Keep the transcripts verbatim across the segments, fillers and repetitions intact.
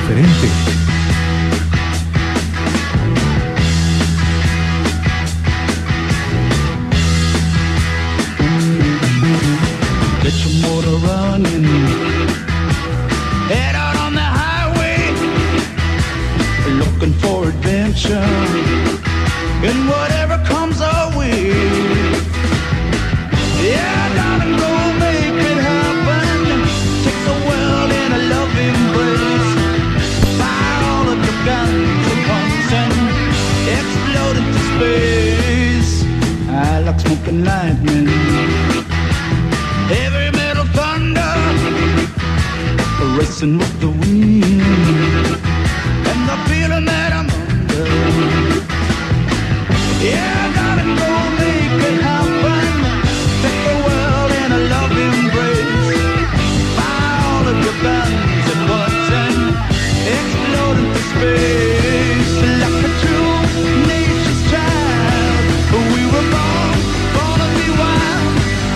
diferente. Get your motor running. Head out on the highway, looking for adventure, and whatever comes our way. Yeah, darling, go make it happen. Take the world in a love embrace. Fire all of your guns at once and explode into space. I like smoking lightning. Heavy metal thunder, racing with the wind, and the feeling that I'm under. Yeah, darling, go make it happen. Take the world in a love embrace. Fire all of your guns at once and explode into space. Like a true nature's child, we were born, born to be wild.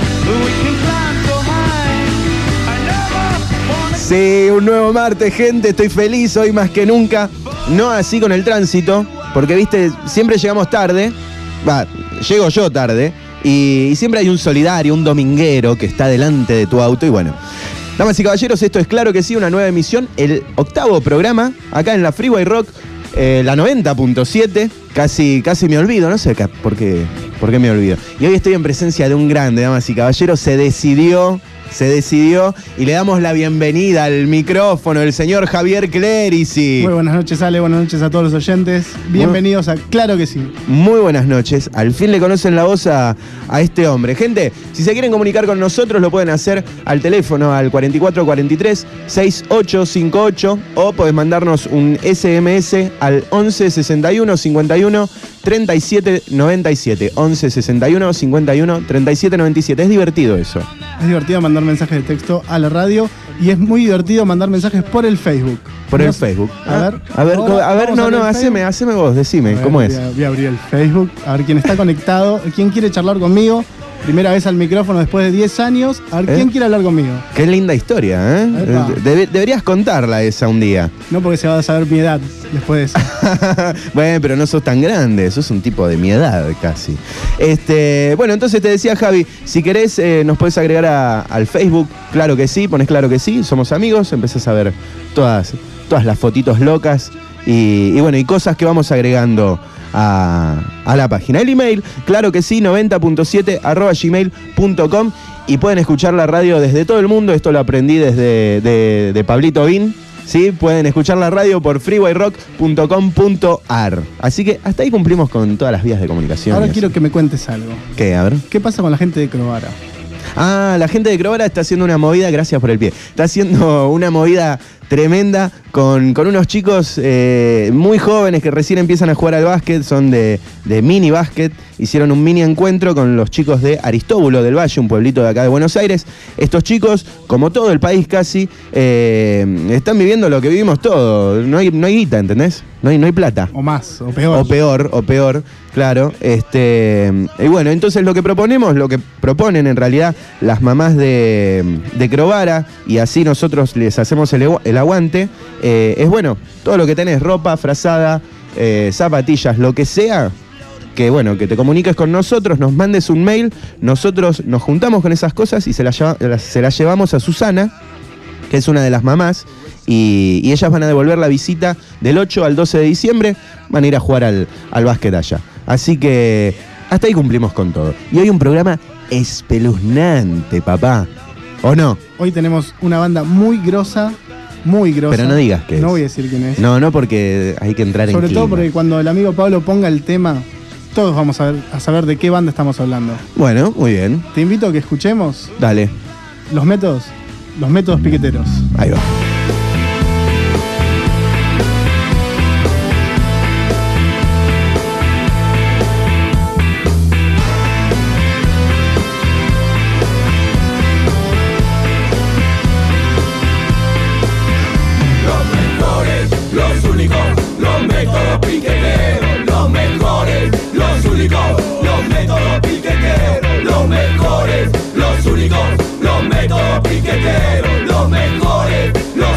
We can climb so high. I never wanna... Sí, un nuevo martes, gente. Estoy feliz hoy más que nunca. No así con el tránsito, porque, viste, siempre llegamos tarde. Va, llego yo tarde. Y, y siempre hay un solidario, un dominguero que está delante de tu auto. Y bueno, damas y caballeros, esto es Claro que Sí, una nueva emisión. El octavo programa, acá en la Freeway Rock, eh, la noventa punto siete. Casi, casi me olvido, no sé por qué, por qué me olvido. Y hoy estoy en presencia de un grande, damas y caballeros. Se decidió, se decidió. Y le damos la bienvenida al micrófono del señor Javier Clerici. Muy buenas noches, Ale. Buenas noches a todos los oyentes. Bienvenidos a Claro que Sí. Muy buenas noches. Al fin le conocen la voz a, a este hombre. Gente, si se quieren comunicar con nosotros, lo pueden hacer al teléfono al cuarenta y cuatro cuarenta y tres sesenta y ocho cincuenta y ocho o podés mandarnos un ese eme ese al once sesenta y uno cincuenta y uno treinta y siete noventa y siete. once sesenta y uno cincuenta y uno treinta y siete noventa y siete. Es divertido eso. Es divertido mandar mensajes de texto a la radio y es muy divertido mandar mensajes por el Facebook. Por ¿No? el Facebook. A ver, a ver, ahora a ver, vamos no, a no, abrir el haceme, Facebook. haceme vos, decime, A ver, ¿cómo es? Voy a, voy a abrir el Facebook, a ver quién está conectado, quién quiere charlar conmigo. Primera vez al micrófono después de diez años. A ver, ¿Eh? ¿quién quiere hablar conmigo? Qué linda historia, ¿eh? Epa. Debe- deberías contarla esa un día. No, porque se va a saber mi edad después de eso. Bueno, pero no sos tan grande, sos un tipo de mi edad casi. Este, bueno, entonces te decía, Javi, si querés eh, nos podés agregar a- al Facebook, Claro que Sí, ponés Claro que Sí, somos amigos, empezás a ver todas, todas las fotitos locas y, y bueno, y cosas que vamos agregando a, a la página. El email, Claro que Sí, noventa punto siete arroba gmail punto com, y pueden escuchar la radio desde todo el mundo. Esto lo aprendí desde de, de Pablito Bin. ¿Sí? Pueden escuchar la radio por freeway rock punto com punto ar. Así que hasta ahí cumplimos con todas las vías de comunicación. Ahora quiero que me cuentes algo. ¿Qué? A ver. ¿Qué pasa con la gente de Crovara? Ah, la gente de Crovara está haciendo una movida, gracias por el pie. Está haciendo una movida tremenda con, con unos chicos eh, muy jóvenes que recién empiezan a jugar al básquet, son de, de mini básquet. Hicieron un mini encuentro con los chicos de Aristóbulo del Valle, un pueblito de acá de Buenos Aires. Estos chicos, como todo el país casi, eh, están viviendo lo que vivimos todos. No hay, no hay guita, ¿entendés? No hay, no hay plata. O más, o peor. O peor, o peor, claro. Este, y bueno, entonces lo que proponemos, lo que proponen en realidad las mamás de, de Crovara, y así nosotros les hacemos el, el aguante, eh, es bueno, todo lo que tenés, ropa, frazada, eh, zapatillas, lo que sea, que bueno, que te comuniques con nosotros, nos mandes un mail, nosotros nos juntamos con esas cosas y se las lleva, se las llevamos a Susana, que es una de las mamás, y, y ellas van a devolver la visita del ocho al doce de diciembre, van a ir a jugar al, al básquet allá. Así que hasta ahí cumplimos con todo. Y hoy un programa espeluznante, papá. ¿O no? Hoy tenemos una banda muy grosa, muy grosa. Pero no digas que No es. voy a decir quién es. No, no, porque hay que entrar Sobre en todo clima. porque cuando el amigo Pablo ponga el tema, todos vamos a, ver, a saber de qué banda estamos hablando. Bueno, muy bien. Te invito a que escuchemos Dale, los métodos, los métodos piqueteros. ahí va. Los únicos, los métodos piqueteros, los mejores, los únicos, los métodos piqueteros, los mejores, los únicos, los métodos piqueteros, los mejores, los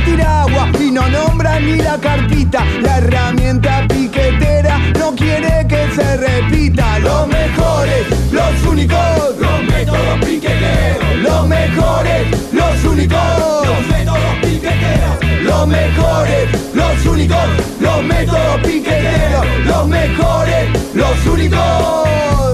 tira agua y no nombra ni la carpita. La herramienta piquetera no quiere que se repita. Los mejores, los únicos, Los métodos piqueteros, los mejores, los únicos, los métodos piqueteros, los mejores, los únicos, los métodos piqueteros, los mejores, los únicos.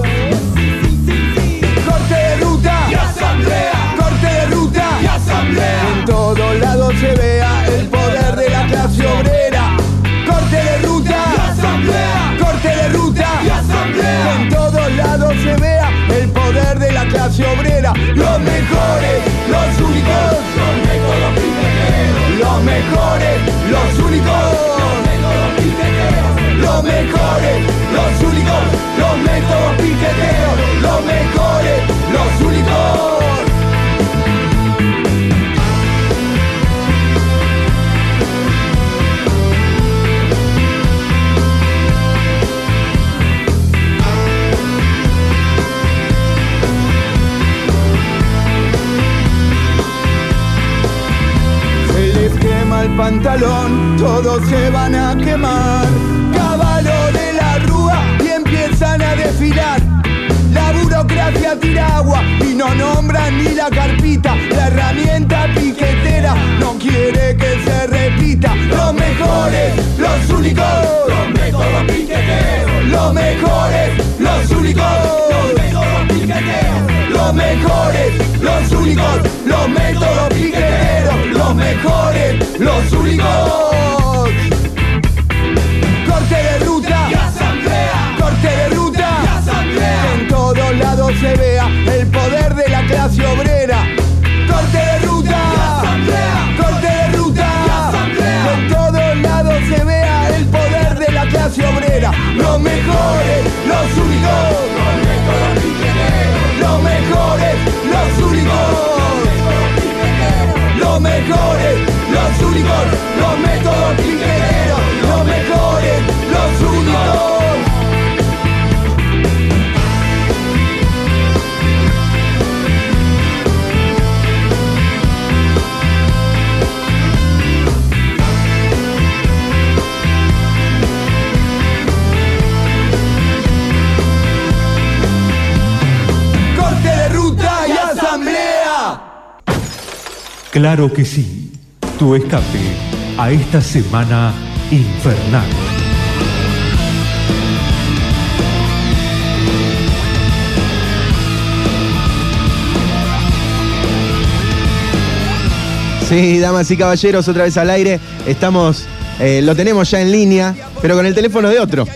Corte de ruta y asamblea, corte de ruta y asamblea, en todos lados se vea el poder de la clase obrera. Corte de ruta y asamblea, corte de ruta y asamblea, en todos lados se vea el poder de la clase obrera. Los mejores, los únicos, los métodos piqueteros, los mejores, los únicos, los métodos piqueteros, los mejores, los únicos, los métodos piqueteros, los mejores, los únicos. Se les quema el pantalón, todos se van a quemar. Caballo de la rúa y empiezan a desfilar. La burocracia tira agua y no nombra ni la carpita. La herramienta piquetera no quiere que se repita. Los mejores, los únicos, los métodos piqueteros, los mejores, los únicos, los métodos piqueteros, los mejores, los únicos, los métodos piqueteros, los mejores, los únicos. Corte de ruta y asamblea, corte de ruta y asamblea, que en todos lados se vea el poder de la clase obrera. Corte de ruta y asamblea, corte de ruta y asamblea, que en todos lados se vea el poder de la clase obrera. Los mejores, los únicos, los métodos piqueteros, los mejores, los únicos, los mejores, los únicos, los métodos piqueteros, los mejores, los únicos. Corte de ruta y asamblea. Claro que sí, tu escape a esta semana infernal. Sí, damas y caballeros, otra vez al aire. Estamos, eh, lo tenemos ya en línea, pero con el teléfono de otro.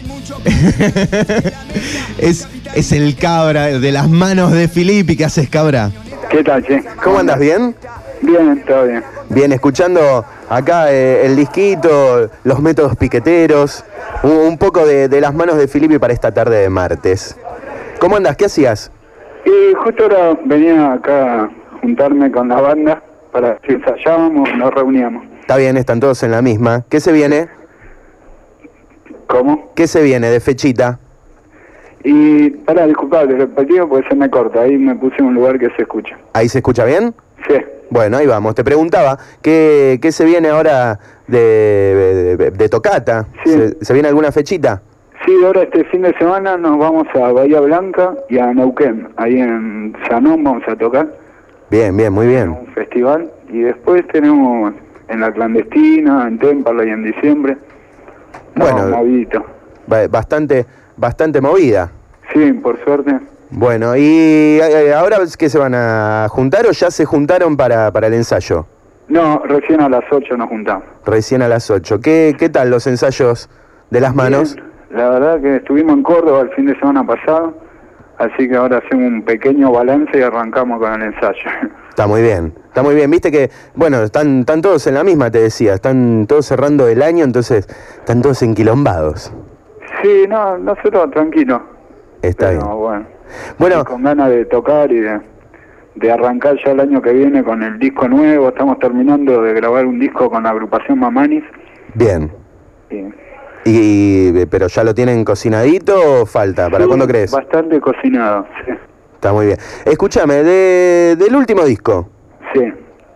es, es el Cabra, de las manos de Filippi. ¿Qué haces, Cabra? ¿Qué tal, che? ¿Cómo andas? ¿Bien? Bien, todo bien. Bien, escuchando acá eh, el disquito, los métodos piqueteros, un, un poco de, de las manos de Filippi para esta tarde de martes. ¿Cómo andas? ¿Qué hacías? Y justo ahora venía acá a juntarme con la banda para si ensayábamos o nos reuníamos. Está bien, están todos en la misma. ¿Qué se viene? ¿Cómo? ¿Qué se viene de fechita? Y para disculpar, te repetido porque se me corta, ahí me puse en un lugar que se escucha. ¿Ahí se escucha bien? Sí. Bueno, ahí vamos. Te preguntaba, ¿qué, qué se viene ahora de, de, de tocata? Sí. ¿Se, ¿Se viene alguna fechita? Sí, ahora este fin de semana nos vamos a Bahía Blanca y a Neuquén, ahí en Sanón vamos a tocar. Bien, bien, muy bien. Un festival. Y después tenemos en La Clandestina, en Témpala y en diciembre. Bueno, No, movidito. ba- bastante, bastante movida. Sí, por suerte. Bueno, ¿y eh, ahora que se van a juntar o ya se juntaron para, para el ensayo? No, recién a las ocho nos juntamos. Recién a las ocho. ¿Qué, qué tal los ensayos de las manos? Bien. La verdad que estuvimos en Córdoba el fin de semana pasado, así que ahora hacemos un pequeño balance y arrancamos con el ensayo. Está muy bien, está muy bien. Viste que, bueno, están, están todos en la misma, te decía. Están todos cerrando el año, entonces están todos enquilombados. Sí, no, nosotros tranquilos. Está Pero, bien. bueno. Bueno, Y con ganas de tocar y de, de arrancar ya el año que viene con el disco nuevo. Estamos terminando de grabar un disco con la agrupación Mamanis. bien. Y, Y, pero ya lo tienen cocinadito o falta? ¿Para sí, cuándo crees? Bastante cocinado, sí. Está muy bien. Escúchame, de, del último disco, Sí.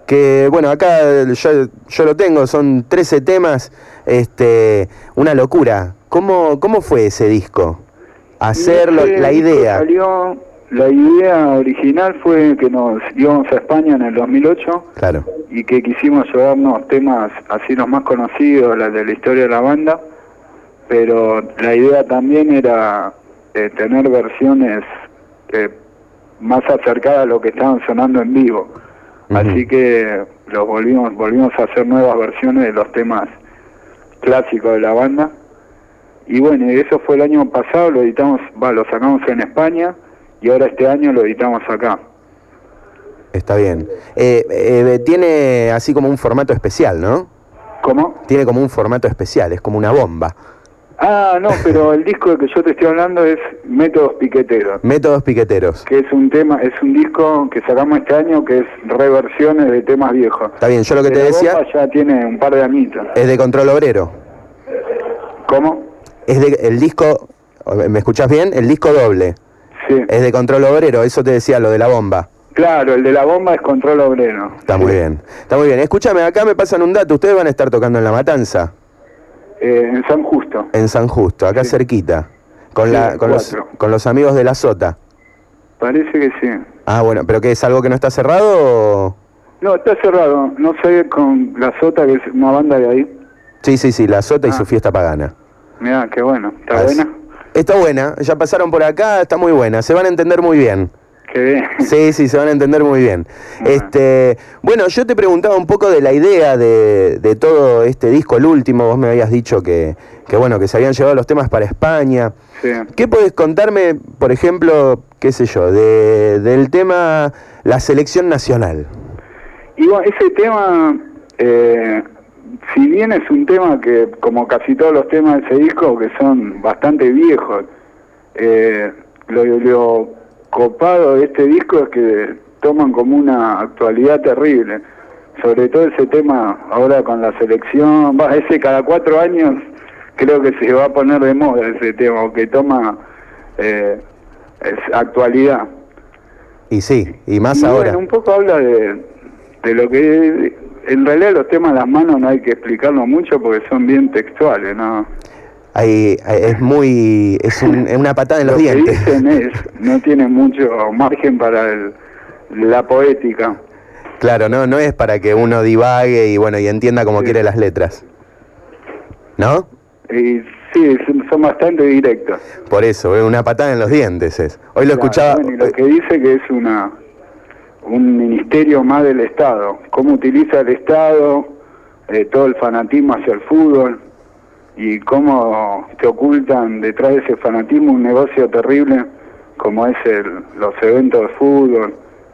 que bueno, acá yo, yo lo tengo, son trece temas, este, una locura. ¿Cómo, cómo fue ese disco? Hacerlo, Y ese la disco idea. Salió, la idea original fue que nos íbamos a España en el dos mil ocho Claro. y que quisimos llevarnos temas así los más conocidos, las de la historia de la banda, pero la idea también era eh, tener versiones eh, más acercadas a lo que estaban sonando en vivo. Ujú. Así que los volvimos, volvimos a hacer nuevas versiones de los temas clásicos de la banda. Y bueno, eso fue el año pasado, lo editamos, va, lo sacamos en España y ahora este año lo editamos acá. Está bien. Eh, eh, tiene así como un formato especial, ¿no? ¿Cómo? Tiene como un formato especial, es como una bomba. Ah, no, pero el disco del que yo te estoy hablando es Métodos Piqueteros, Métodos piqueteros. que es un tema, es un disco que sacamos este año que es reversiones de temas viejos. Está bien, yo lo que De te la decía Bomba ya tiene un par de añitos. es de Control Obrero. ¿Cómo? Es de el disco, ¿me escuchás bien? El disco doble. Sí. Es de Control Obrero, eso te decía, lo de la bomba. Claro, el de la bomba es Control Obrero. Está muy bien, está muy bien. Escúchame, acá me pasan un dato, ustedes van a estar tocando en La Matanza, Eh, en San Justo. en San Justo, acá Sí. cerquita, con, Sí, la, con, los, cuatro. con los amigos de La Sota. Parece que sí. Ah, bueno, ¿pero qué es algo que no está cerrado o...? No, está cerrado. No sé con La Sota, que es una banda de ahí. Sí, sí, sí, La Sota y Ah. su fiesta pagana. Mirá, qué bueno. ¿Está Ah, buena? Está buena, ya pasaron por acá, está muy buena, se van a entender muy bien. Qué bien. Sí, sí, se van a entender muy bien. Bueno. Este, bueno, yo te preguntaba un poco de la idea de, de todo este disco, el último, vos me habías dicho que, que bueno, que se habían llevado los temas para España. Sí. ¿Qué podés contarme, por ejemplo, qué sé yo, de, del tema la selección nacional? Y bueno, ese tema, eh, si bien es un tema que, como casi todos los temas de ese disco, que son bastante viejos, eh, lo, lo copado de este disco es que toman como una actualidad terrible. Sobre todo ese tema ahora con la selección, va, ese cada cuatro años creo que se va a poner de moda ese tema, o que toma eh, es actualidad. Y sí, y más Y ahora. bueno, un poco habla de, de lo que... En realidad los temas de las manos no hay que explicarlo mucho porque son bien textuales, ¿no? Hay, hay- es muy, es, un- es una patada en los lo que dientes. dicen es, no tiene mucho margen para el- la poética. Claro, no, no es para que uno divague y bueno, y entienda como Sí. quiere las letras. ¿No? Y sí, son, son bastante directos. Por eso, es una patada en los dientes es. Hoy lo Claro, escuchaba. bueno, y lo que dice que es una un ministerio más del Estado. Cómo utiliza el Estado eh, todo el fanatismo hacia el fútbol y cómo te ocultan detrás de ese fanatismo un negocio terrible como es el, los eventos de fútbol.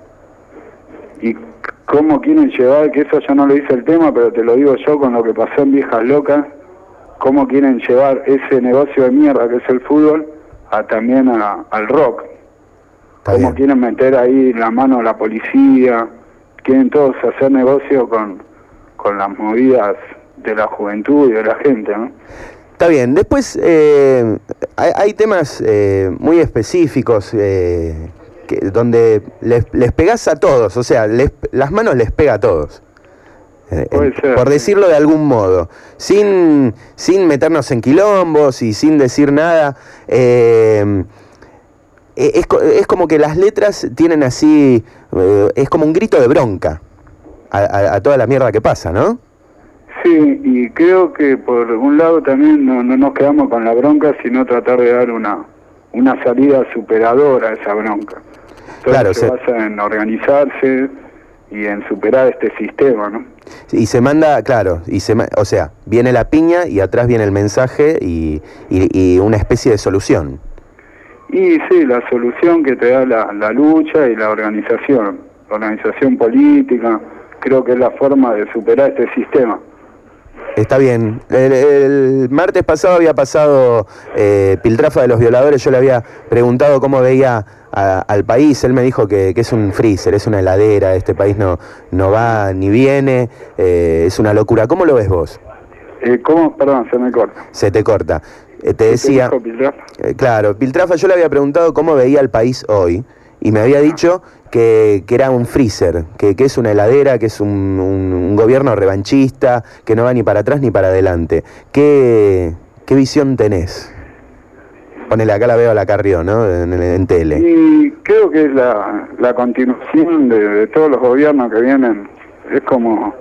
Y cómo quieren llevar, que eso ya no lo dice el tema, pero te lo digo yo con lo que pasó en Viejas Locas, cómo quieren llevar ese negocio de mierda que es el fútbol a también a- al rock. Está Cómo bien. quieren meter ahí la mano a la policía, quieren todos hacer negocio con, con las movidas de la juventud y de la gente, ¿no? Está bien, después eh, hay, hay temas eh, muy específicos eh, que, donde les, les pegás a todos, o sea, les- las manos les pega a todos. Eh, Puede en- ser, por sí. decirlo de algún modo, sin, sin meternos en quilombos y sin decir nada. eh, es, co- es como que las letras tienen así, eh, es como un grito de bronca a, a- a toda la mierda que pasa, ¿no? Sí, y creo que por un lado también no, no nos quedamos con la bronca, sino tratar de dar una, una salida superadora a esa bronca. Todo Claro, se, se- basa en organizarse y en superar este sistema, ¿no? Y se manda, claro, y se, ma- o sea, viene la piña y atrás viene el mensaje y, y- y una especie de solución. Y sí, la solución que te da la, la lucha y la organización, la organización política, creo que es la forma de superar este sistema. Está bien. El, el martes pasado había pasado eh, Piltrafa de los Violadores, yo le había preguntado cómo veía a- al país, él me dijo que, que es un freezer, es una heladera, este país no, no va ni viene, eh, es una locura. ¿Cómo lo ves vos? Eh, ¿Cómo? Perdón, se me corta. Se te corta. Eh, te ¿Qué te decía... dijo Piltrafa? Eh, claro, Piltrafa, yo le había preguntado cómo veía el país hoy y me había dicho que, que era un freezer, que, que es una heladera, que es un, un, un gobierno revanchista, que no va ni para atrás ni para adelante. ¿Qué, qué visión tenés? Ponele, acá la veo a la Carrió, ¿no? En, en, en tele. Y creo que es la, la continuación de, de todos los gobiernos que vienen. Es como...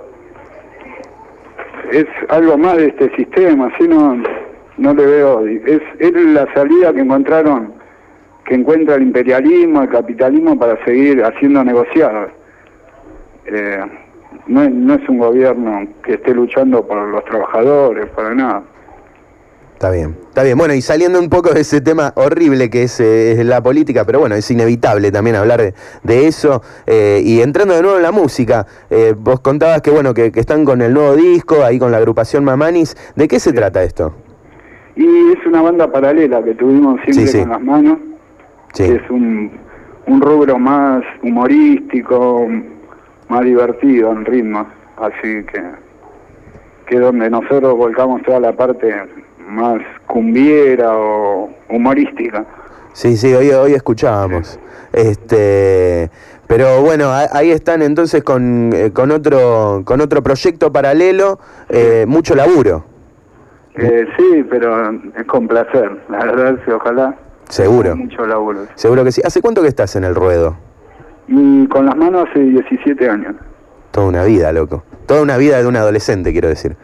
Es algo más de este sistema, así no, no le veo... Es, es la salida que encontraron, que encuentra el imperialismo, el capitalismo para seguir haciendo negociados. Eh, no, es, no es un gobierno que esté luchando por los trabajadores, para nada. Está bien, está bien. Bueno, y saliendo un poco de ese tema horrible que es, eh, es la política, pero bueno, es inevitable también hablar de, de eso. Eh, y entrando de nuevo en la música, eh, vos contabas que bueno que, que están con el nuevo disco, ahí con la agrupación Mamanis. ¿De qué se sí. trata esto? Y es una banda paralela que tuvimos siempre sí, sí. con las manos. Sí. Es un, un rubro más humorístico, más divertido en ritmos. Así que, que donde nosotros volcamos toda la parte más cumbiera o humorística. Sí, sí, hoy, hoy escuchábamos. Este, pero bueno, ahí están entonces con, eh, con otro con otro proyecto paralelo, eh, mucho laburo. Eh, sí, pero es con placer, la verdad, sí, ojalá. Seguro. Mucho laburo. Seguro que sí. ¿Hace cuánto que estás en el ruedo? Y con las manos hace diecisiete años. Toda una vida, loco. Toda una vida de un adolescente, quiero decir.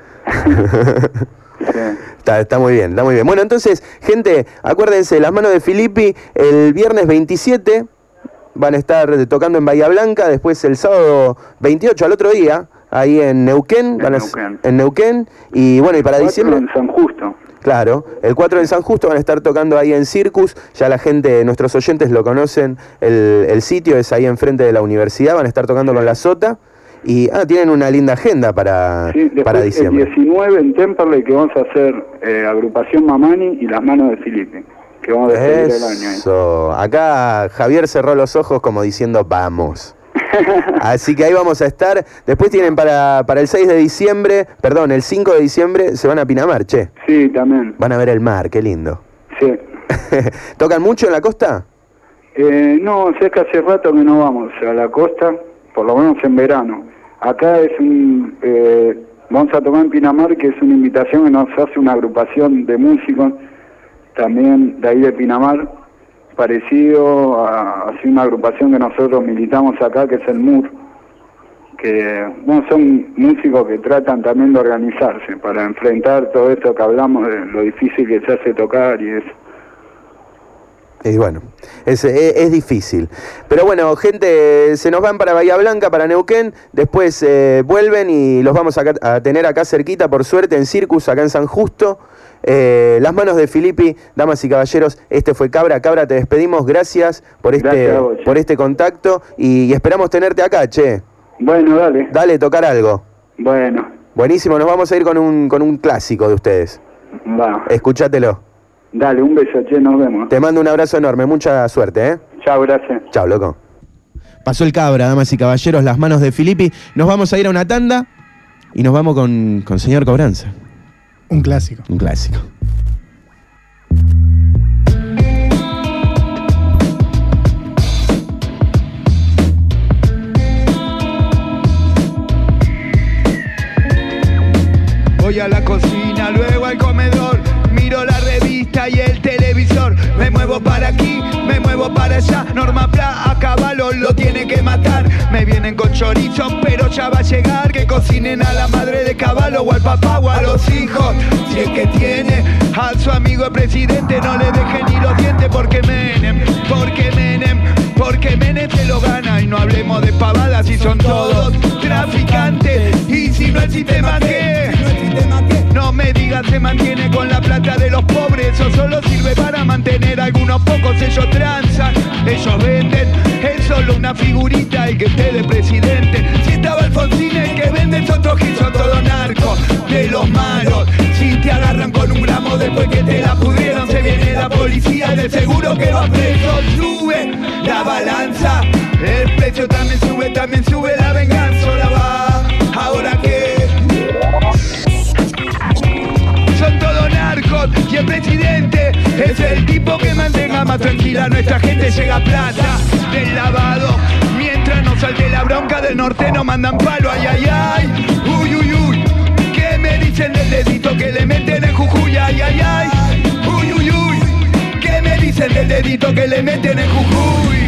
Sí. Está, está muy bien, está muy bien. Bueno, entonces, gente, acuérdense, Las Manos de Filippi, el viernes veintisiete van a estar tocando en Bahía Blanca, después el sábado veintiocho, al otro día, ahí en Neuquén, en, van a, Neuquén. en Neuquén, y bueno, y para diciembre... en San Justo. Claro, el cuatro en San Justo van a estar tocando ahí en Circus, ya la gente, nuestros oyentes lo conocen, el, el sitio es ahí enfrente de la universidad, van a estar tocando con la Sota. Y ah, tienen una linda agenda para, sí, para diciembre. El diecinueve en Temperley, que vamos a hacer eh, agrupación Mamani y Las Manos de Filippi, que vamos a despedir el año. Eso, acá Javier cerró los ojos como diciendo vamos. Así que ahí vamos a estar. Después tienen para, para el seis de diciembre, perdón, el cinco de diciembre se van a Pinamar, che. Sí, también. Van a ver el mar, qué lindo. Sí. ¿Tocan mucho en la costa? Eh, no, o sea, es que hace rato que no vamos a la costa, por lo menos en verano. Acá es un... Eh, vamos a tocar en Pinamar, que es una invitación que nos hace una agrupación de músicos, también de ahí de Pinamar, parecido a, a una agrupación que nosotros militamos acá, que es el M U R, que bueno, son músicos que tratan también de organizarse para enfrentar todo esto que hablamos, de lo difícil que se hace tocar y eso. Y bueno, es, es, es difícil. Pero bueno, gente, se nos van para Bahía Blanca, para Neuquén, después eh, vuelven y los vamos a, a tener acá cerquita, por suerte, en Circus, acá en San Justo. Eh, Las Manos de Filippi, damas y caballeros, este fue Cabra. Cabra, te despedimos, gracias por este, gracias a vos, por este contacto y, y esperamos tenerte acá, che. Bueno, dale. Dale, tocar algo. Bueno. Buenísimo, nos vamos a ir con un, con un clásico de ustedes. Va. Escúchatelo. Dale, un beso, che, nos vemos. Te mando un abrazo enorme, mucha suerte, ¿eh? Chao, gracias. Chao, loco. Pasó el Cabra, damas y caballeros, Las Manos de Filippi. Nos vamos a ir a una tanda y nos vamos con, con Señor Cobranza. Un clásico. Un clásico. Voy a la cocina, luego al comedor, miro la revista y el televisor. Me muevo para aquí, me muevo para allá. Norma Pla a caballo lo tiene que matar. Me vienen con chorizo, pero ya va a llegar. Que cocinen a la madre de caballo o al papá o a los hijos. Si es que tiene a su amigo el presidente, no le deje ni los dientes. Porque Menem, porque Menem, porque Menem se lo gana. Y no hablemos de pavadas si son todos traficantes. Y si no el sistema que... No me digas se mantiene con la plata de los pobres. Eso solo sirve para mantener a algunos pocos. Ellos transan, ellos venden. Es solo una figurita el que esté de presidente. Si estaba Alfonsín el que vende es otro gil. Son todos narcos de los malos. Si te agarran con un gramo después que te la pudrieron, se viene la policía y de seguro que va preso. Sube la balanza, el precio también sube, también sube la venganza. Ahora va, ahora que son todos narcos y el presidente es el tipo que mantenga más tranquila a nuestra gente. Llega plata bien lavado. Mientras no salte la bronca del norte no mandan palo, ay, ay, ay. Uy, uy, uy. ¿Qué me dicen del dedito que le meten en Jujuy? Ay, ay, ay. Uy, uy, uy. ¿Qué me dicen del dedito que le meten en Jujuy?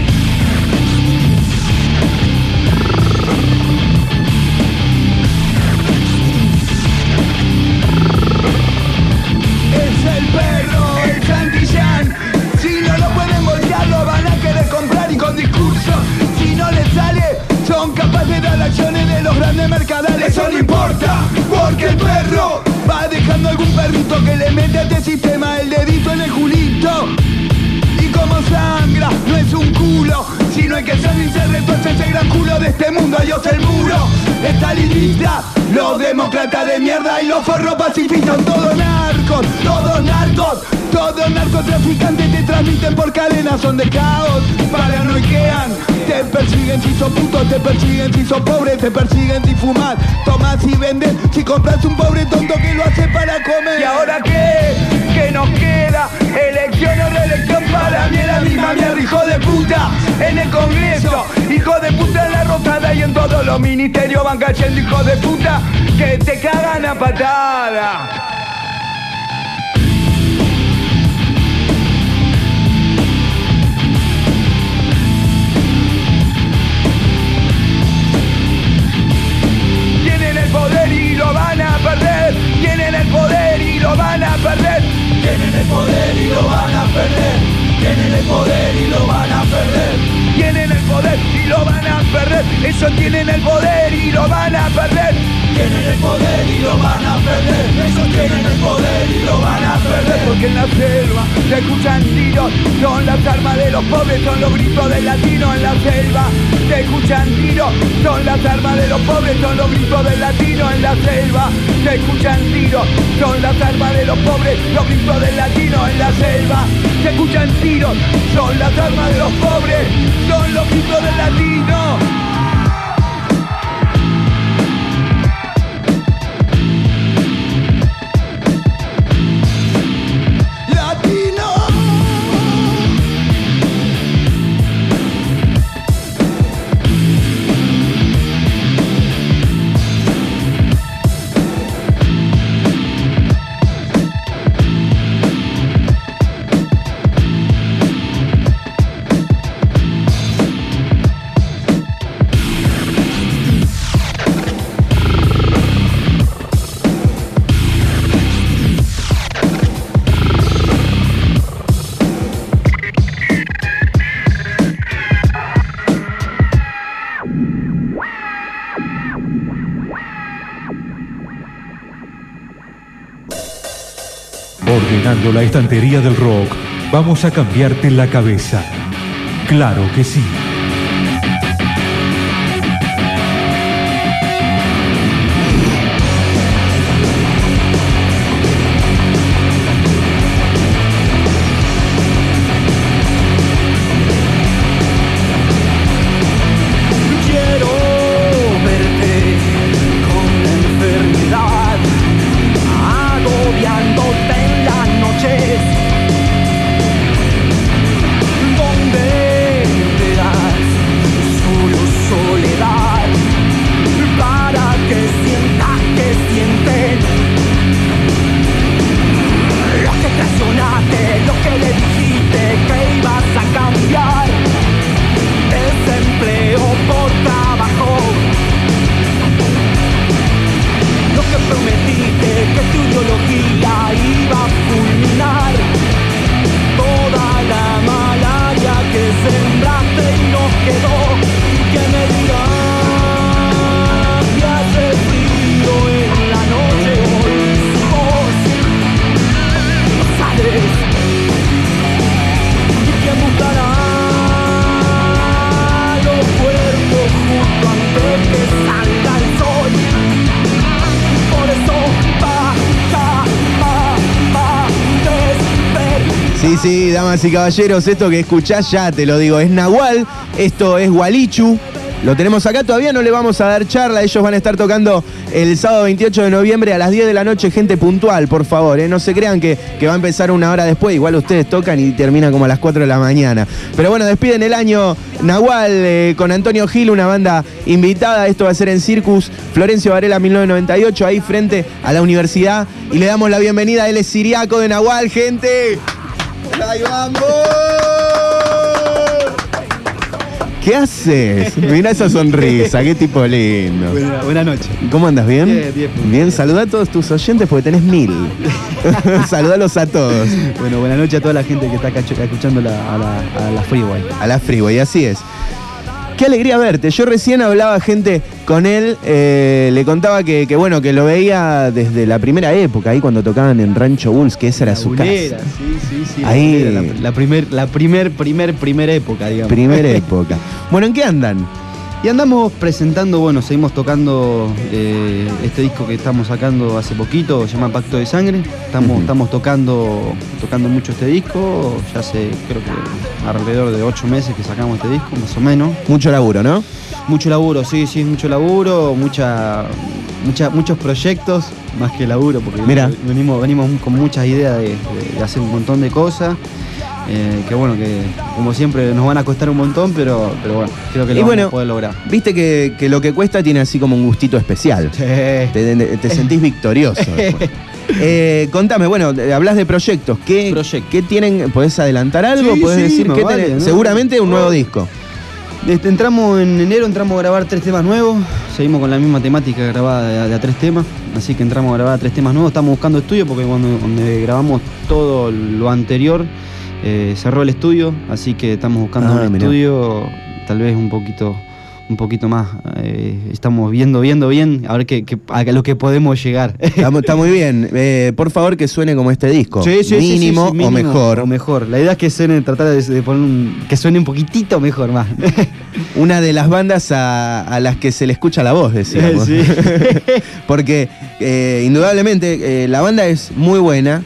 Es el perro, el Santillán. Si no lo pueden voltear, lo van a querer comprar y con discurso. Si no les sale, son capaces de dar acciones de los grandes mercadales. Eso no importa, porque el perro va dejando algún perrito que le mete a este sistema el dedito en el culito. Y como sangra, no es un culo, sino hay que salirse retuerce ese gran culo de este mundo. Adiós el muro, estalinista, los demócratas de mierda y los forros pacifistas son todos narcos, todos narcos, todos narcotraficantes te transmiten por cadenas, son de caos, paranoiquean, te persiguen si sos puto, te persiguen si sos pobre, te persiguen si fumas, tomas y vendes, si compras un pobre tonto que lo hace para comer. ¿Y ahora qué? ¿Qué nos queda? Elección o reelección para mí es la misma mierda, hijo de puta. En el Congreso, hijo de puta en la rotada y en todos los ministerios van cayendo hijo de puta que te cagan a patada. Tienen el poder y lo van a perder. Tienen el poder y lo van a perder. Tienen el poder y lo van a perder. Tienen el poder y lo van a perder. Tienen el poder y lo van a perder. Eso tienen el poder y lo van a perder. Tienen el poder y lo van a perder. Eso tienen el poder y lo van a perder. Porque en la selva se escuchan tiros, son las armas de los pobres, son los gritos del latino. En la selva se escuchan tiros, son las armas de los pobres, son los gritos del latino. En la selva se escuchan tiros, son las armas de los pobres, los gritos del latino. En la selva se escuchan tiros, son las armas de los pobres, son los gritos del latino. Ordenando la estantería del rock, vamos a cambiarte la cabeza. Claro que sí. Sí, sí, damas y caballeros, esto que escuchás ya te lo digo, es Nahual, esto es Gualichu, Lo tenemos acá, todavía no le vamos a dar charla, ellos van a estar tocando el sábado veintiocho de noviembre a las diez de la noche, gente puntual, por favor, ¿eh? No se crean que, que va a empezar una hora después, igual ustedes tocan y termina como a las cuatro de la mañana. Pero bueno, despiden el año Nahual eh, con Antonio Gil, una banda invitada, esto va a ser en Circus, Florencio Varela mil novecientos noventa y ocho, ahí frente a la universidad, y le damos la bienvenida, él es Siriaco de Nahual, gente. ¡Ahí vamos! ¿Qué haces? Mirá esa sonrisa, qué tipo lindo. Buena, buena noche. ¿Cómo andas? ¿Bien? Bien, bien. Bien, saludá a todos tus oyentes porque tenés mil. Saludalos a todos. Bueno, buena noche a toda la gente que está cacho- escuchando la- a, la, a la Freeway. A la Freeway, así es. Qué alegría verte. Yo recién hablaba gente con él, eh, le contaba que, que bueno, que lo veía desde la primera época, ahí cuando tocaban en Rancho Bulls, que esa era La su bulera, casa. sí, sí, sí. Ahí- La, bulera, la, la primer, la primer, primer, primera época, digamos. Primera época. Bueno, ¿en qué andan? Y andamos presentando, bueno, seguimos tocando eh, este disco que estamos sacando hace poquito, se llama Pacto de Sangre. Estamos, Ujú. estamos tocando, tocando mucho este disco, ya hace creo que alrededor de ocho meses que sacamos este disco, más o menos. Mucho laburo, ¿no? Mucho laburo, sí, sí, mucho laburo, mucha, mucha, muchos proyectos, más que laburo, porque Mirá. venimos, venimos con muchas ideas de, de- de hacer un montón de cosas. Eh, que bueno, que como siempre nos van a costar un montón, pero, pero bueno, creo que lo Y vamos bueno, a poder lograr. Viste que, que lo que cuesta tiene así como un gustito especial. Sí. Te, te sentís victorioso. después. Eh, contame, bueno, hablas de proyectos. ¿Qué, Proyecto. ¿Qué tienen? ¿Podés adelantar algo? Sí, ¿Podés sí, decir no qué vale, tenés? ¿no? Seguramente un nuevo Oh. disco. Este, entramos en enero, entramos a grabar tres temas nuevos, seguimos con la misma temática grabada de, de a tres temas, así que entramos a grabar tres temas nuevos, estamos buscando estudio porque cuando donde grabamos todo lo anterior eh, cerró el estudio, así que estamos buscando Ah, un mirá. estudio tal vez un poquito un poquito más, eh, estamos viendo, viendo bien, a ver qué, qué- a lo que podemos llegar. Está, mu- está muy bien. Eh, por favor, que suene como este disco. Sí, sí, sí, sí, mínimo, sí, o mejor. O mejor. La idea es que suene, tratar de, de poner un, que suene un poquitito mejor más. Una de las bandas a, a las que se le escucha la voz, decíamos. Sí. Porque eh, indudablemente eh, la banda es muy buena.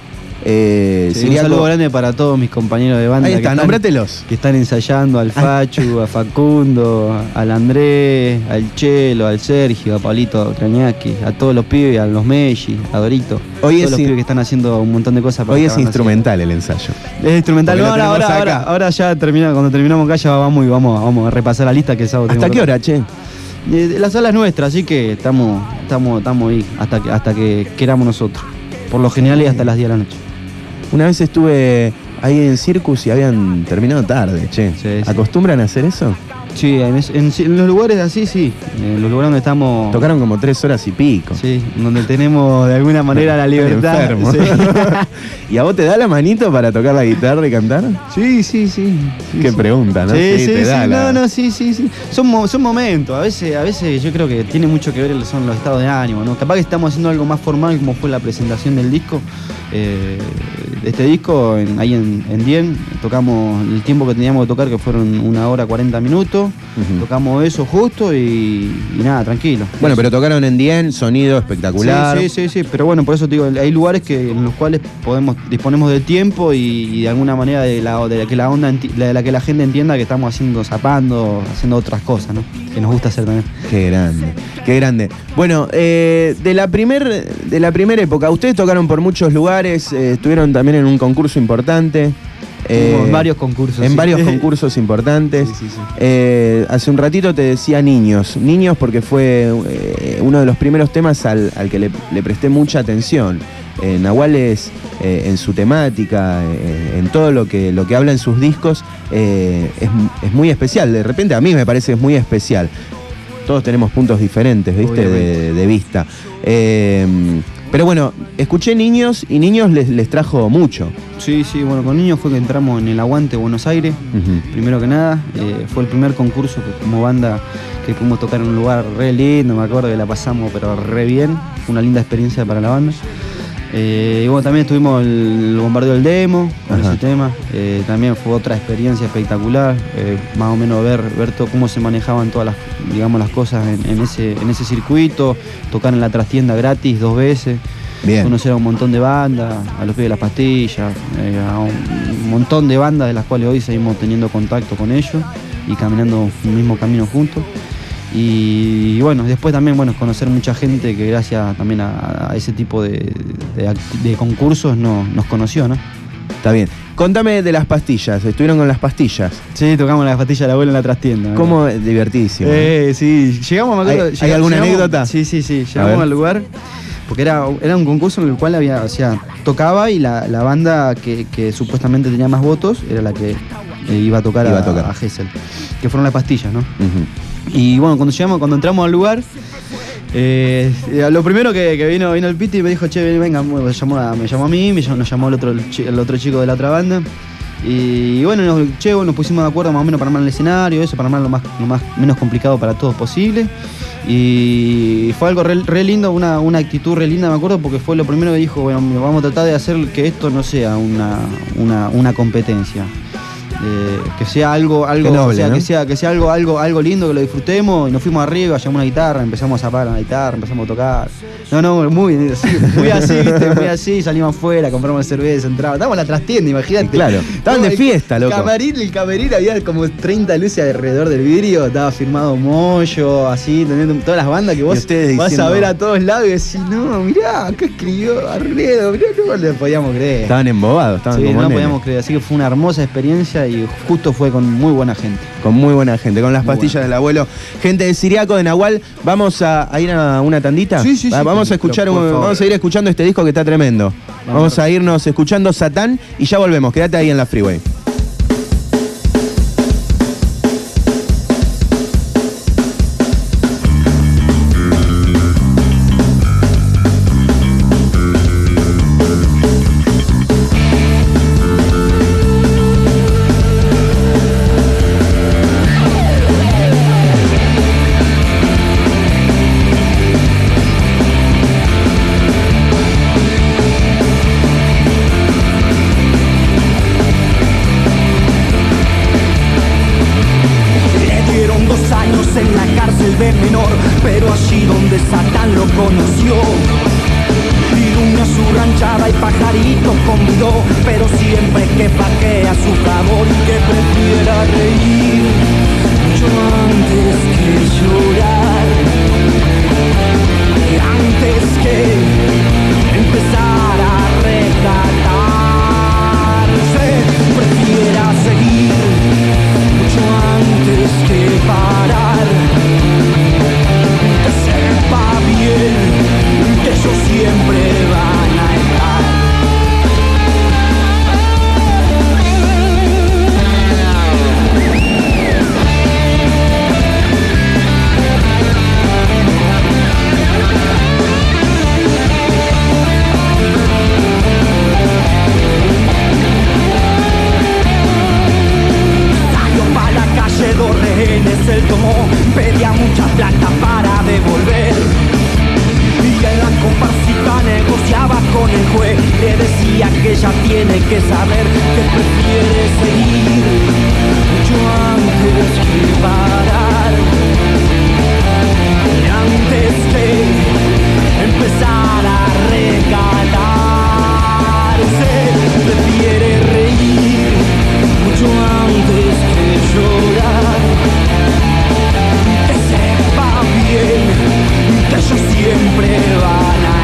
Eh, Sí, un Siriaco- saludo grande para todos mis compañeros de banda Ahí que, está, están, nómbratelos. que están ensayando, al Fachu, a Facundo, al Andrés, al Chelo, al Sergio, a Pablito Kraniaki, a todos los pibes, a los Meji, a Dorito. Hoy todos es los in- pibes que están haciendo un montón de cosas. para Hoy que es la banda instrumental el ensayo. siga. Es instrumental. Porque No, lo ahora, ahora, tenemos ahora, acá. ahora ya termina, cuando terminamos acá ya vamos y vamos, vamos a repasar la lista que el sábado ¿Hasta tenemos qué que- hora, che? Eh, La sala es nuestra, así que estamos, estamos, estamos ahí hasta que, hasta que queramos nosotros. Por lo general es hasta las diez de la noche. Una vez estuve ahí en Circus y habían terminado tarde, che. Sí, sí. ¿Acostumbran a hacer eso? Sí, en, es- en- en los lugares así, sí. En los lugares donde estamos. Tocaron como tres horas y pico. Sí, donde tenemos de alguna manera la libertad. Enfermo. Sí. ¿Y a vos te da la manito para tocar la guitarra y cantar? Sí, sí, sí. sí, Qué sí. pregunta, ¿no? Sí, sí, te sí, da la- no, no, sí, sí, sí. Son, mo- son momentos, a veces, a veces yo creo que tiene mucho que ver el- son los estados de ánimo, ¿no? Capaz que estamos haciendo algo más formal como fue la presentación del disco. eh, de este disco, en- ahí en, en Dien, tocamos el tiempo que teníamos que tocar, que fueron una hora cuarenta minutos. Ujú. Tocamos eso justo y, y nada, tranquilo. Bueno, pero tocaron en Dien, sonido espectacular. Sí, sí, sí, sí, pero bueno, por eso te digo, hay lugares que, en los cuales podemos, disponemos del tiempo y, y de alguna manera de la, de la que la onda enti- de la que la gente entienda que estamos haciendo, zapando, haciendo otras cosas, ¿no? Que nos gusta hacer también. Qué grande, qué grande. Bueno, eh, de la primer, de la primera época, ustedes tocaron por muchos lugares, eh, estuvieron también en un concurso importante. Tuvimos eh, varios concursos. En sí. varios concursos importantes. Sí, sí, sí. Eh, hace un ratito te decía niños. Niños porque fue eh, uno de los primeros temas al, al que le, le presté mucha atención. Eh, Nahual es, eh, en su temática, eh, en todo lo que, lo que habla en sus discos, eh, es, es muy especial. De repente a mí me parece que es muy especial. Todos tenemos puntos diferentes, ¿viste? De, Obviamente. de vista. Eh, pero bueno, escuché niños y niños les, les trajo mucho. Sí, sí, bueno, con niños fue que entramos en el Aguante Buenos Aires, Ujú. primero que nada. Eh, fue el primer concurso que como banda que pudimos tocar en un lugar re lindo, me acuerdo que la pasamos pero re bien. Fue una linda experiencia para la banda. Eh, y bueno, también estuvimos el bombardeo del demo con Ajá. ese tema. Eh, también fue otra experiencia espectacular. Eh, más o menos ver, ver todo cómo se manejaban todas las, digamos, las cosas en, en ese, en ese circuito. Tocar en la trastienda gratis dos veces. Bien. Conocer a un montón de bandas, a los pibes de las pastillas, eh, a un, un montón de bandas de las cuales hoy seguimos teniendo contacto con ellos y caminando un mismo camino juntos. Y, y bueno, después también, bueno, conocer mucha gente que gracias también a, a ese tipo de, de, de concursos no, nos conoció, ¿no? Está bien. Contame de las pastillas. ¿Estuvieron con las pastillas? Sí, tocamos la pastilla de la abuela en la trastienda. ¿no? ¿Cómo? Divertidísimo. Eh, sí, llegamos, me acuerdo, ¿Hay- hay llegamos- alguna llegamos- anécdota? Sí, sí, sí, A ver. llegamos al lugar, porque era, era un concurso en el cual había, o sea, tocaba y la, la banda que, que supuestamente tenía más votos era la que eh, iba a tocar, Iba a, a tocar. a Gesell, que fueron las pastillas, ¿no? Ujú. Y bueno, cuando llegamos, cuando entramos al lugar, eh, lo primero que, que vino, vino el Piti y me dijo, che, venga, me llamó a, me llamó a mí, me llamó, nos llamó el otro, el, chi- el otro chico de la otra banda. Y bueno, nos, che, bueno, nos pusimos de acuerdo más o menos para armar el escenario, eso, para armar lo más, lo más menos complicado para todos posible. Y fue algo re, re lindo, una, una actitud re linda, me acuerdo, porque fue lo primero que dijo, bueno, vamos a tratar de hacer que esto no sea una, una, una competencia. Eh, que sea algo, algo, Qué noble, o sea, ¿no? que sea, que sea algo, algo, algo lindo, que lo disfrutemos, y nos fuimos arriba, llevamos una guitarra, empezamos a apagar la guitarra, empezamos a tocar. No, no, muy así, muy así, ¿viste? Muy así, salimos afuera, compramos cerveza, entramos, estábamos en la trastienda, imagínate. Claro, estaban de el- fiesta, loco. Camarín, el camerino había como treinta luces alrededor del vidrio, estaba firmado Moyo, así, teniendo todas las bandas que vos ustedes vas diciendo- a ver a todos lados y decís, no, mirá, acá escribió Arredo, mirá, no le podíamos creer. Estaban embobados, estaban Sí, como no nenes. podíamos creer, así que fue una hermosa experiencia y justo fue con muy buena gente. Con muy buena gente, con las Muy pastillas buena. del abuelo. Gente de Siriaco, de Nahual, ¿vamos a, a ir a una tandita? Sí, sí, sí, Va- Vamos a por escuchar, favor. un- vamos a ir escuchando este disco que está tremendo. Vamos a irnos escuchando Satán y ya volvemos. Quédate ahí en la Freeway. Le dieron dos años en la cárcel de menor, pero allí donde Satán lo conoció. Vino a su ranchada y pajaritos convidó, pero siempre que paquea a su favor y que prefiera reír mucho antes que llorar, y antes que empezar a rescatarse, prefiera seguir mucho antes que parar. Que sepa bien que ellos siempre van a estar. Salió pa' la calle, dos rehenes él tomó, pedía mucha plata para devolver. Y en la comparsita negociaba con el juez, le decía que ella tiene que saber que prefiere seguir mucho antes que parar, y antes que empezar a rescatarse, prefiere reír mucho antes que llorar. Que sepa bien que ellos siempre van a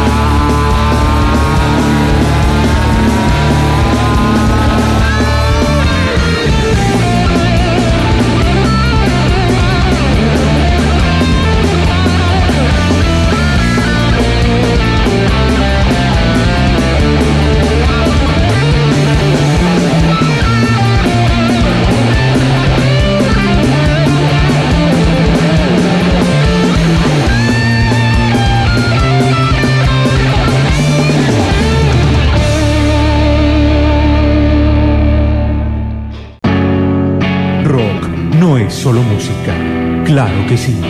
Rock no es solo música. Claro que sí.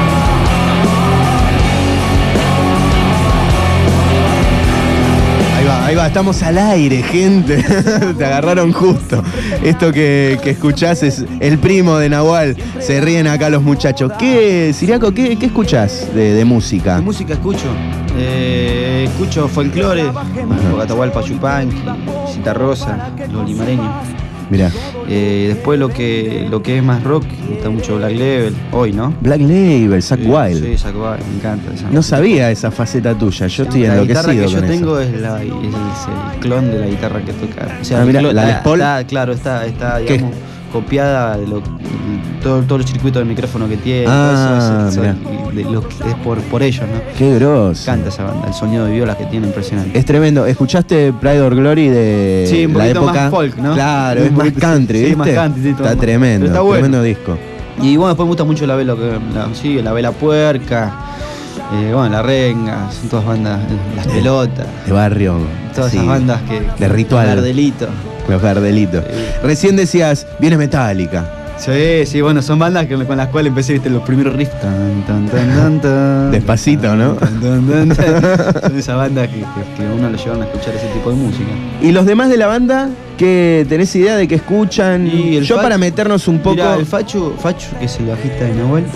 Ahí va. Epa, estamos al aire, gente. Te agarraron justo. Esto que, que escuchás es el primo de Nahual. Se ríen acá los muchachos. ¿Qué, Siriaco, qué, qué escuchás de, de música? ¿Qué música escucho? Eh, escucho folclore, Atahualpa Yupanqui, Citarrosa, Los Limareños. Mirá. Eh, después lo que lo que es más rock, me gusta mucho Black Label, hoy, ¿no? Black Label, Zakk Sí, Wylde. Sí, Zakk Wylde, me encanta esa. No sabía esa faceta tuya, yo estoy La guitarra enloquecido que yo con tengo eso. es, la, es el clon de la guitarra que toca. O sea, Ah, mirá, el clon- ¿la Les Paul? Está, claro, está, está ¿Qué? digamos, copiada de lo, todo, todos los circuitos de micrófono que tiene. Ah, todo eso, es, mirá. es- de lo- es por, por ellos, ¿no? Qué Me grosso. encanta esa banda, el sonido de violas que tiene impresionante. Es tremendo. ¿Escuchaste Pride or Glory de Sí, un la poquito época? más folk, ¿no? Claro, Un es más poquito, country, sí, ¿viste? más country, sí, todo Está más- tremendo, pero está bueno. tremendo disco. Y bueno, después me gusta mucho la vela, la, sí, la vela puerca, eh, bueno, la renga, son todas bandas, eh, las pelotas, De barrio. todas sí, esas bandas que... de ritual. Gardelito. Los Gardelitos. Recién decías, viene Metallica. Sí, sí, bueno, son bandas que, con las cuales empecé, viste, los primeros riffs. Tan, tan, tan, tan, tan, Despacito, ¿no? tan, tan, tan, tan. Son esas bandas que, que, que a uno lo llevan a escuchar ese tipo de música. ¿Y los demás de la banda? ¿Qué, ¿Tenés idea de qué escuchan? Y el Yo Fa- para meternos un poco... Mirá, el Fachu, Fachu, que es el bajista de Nahuel,